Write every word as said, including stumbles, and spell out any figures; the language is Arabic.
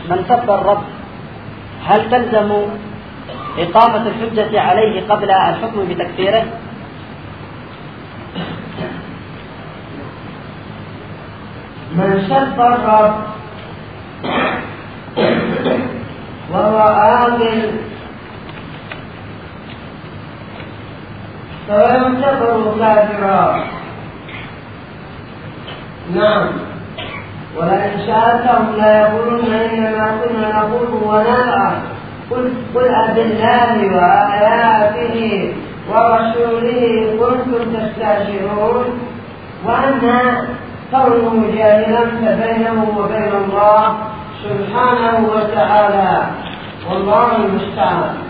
من سب الرب هل تلزم إقامة الحجة عليه قبل الحكم بتكفيره؟ من سب الرب وهو عاقل فيعتبر كافرا. نعم، ولئن سألتهم لا يقولون إنما كنا نقول ونلعب قل قل أبالله وآياته ورسوله كنتم تستهزئون. وأن كونه جاهلا فبينه وبين الله سبحانه وتعالى، والله المستعان.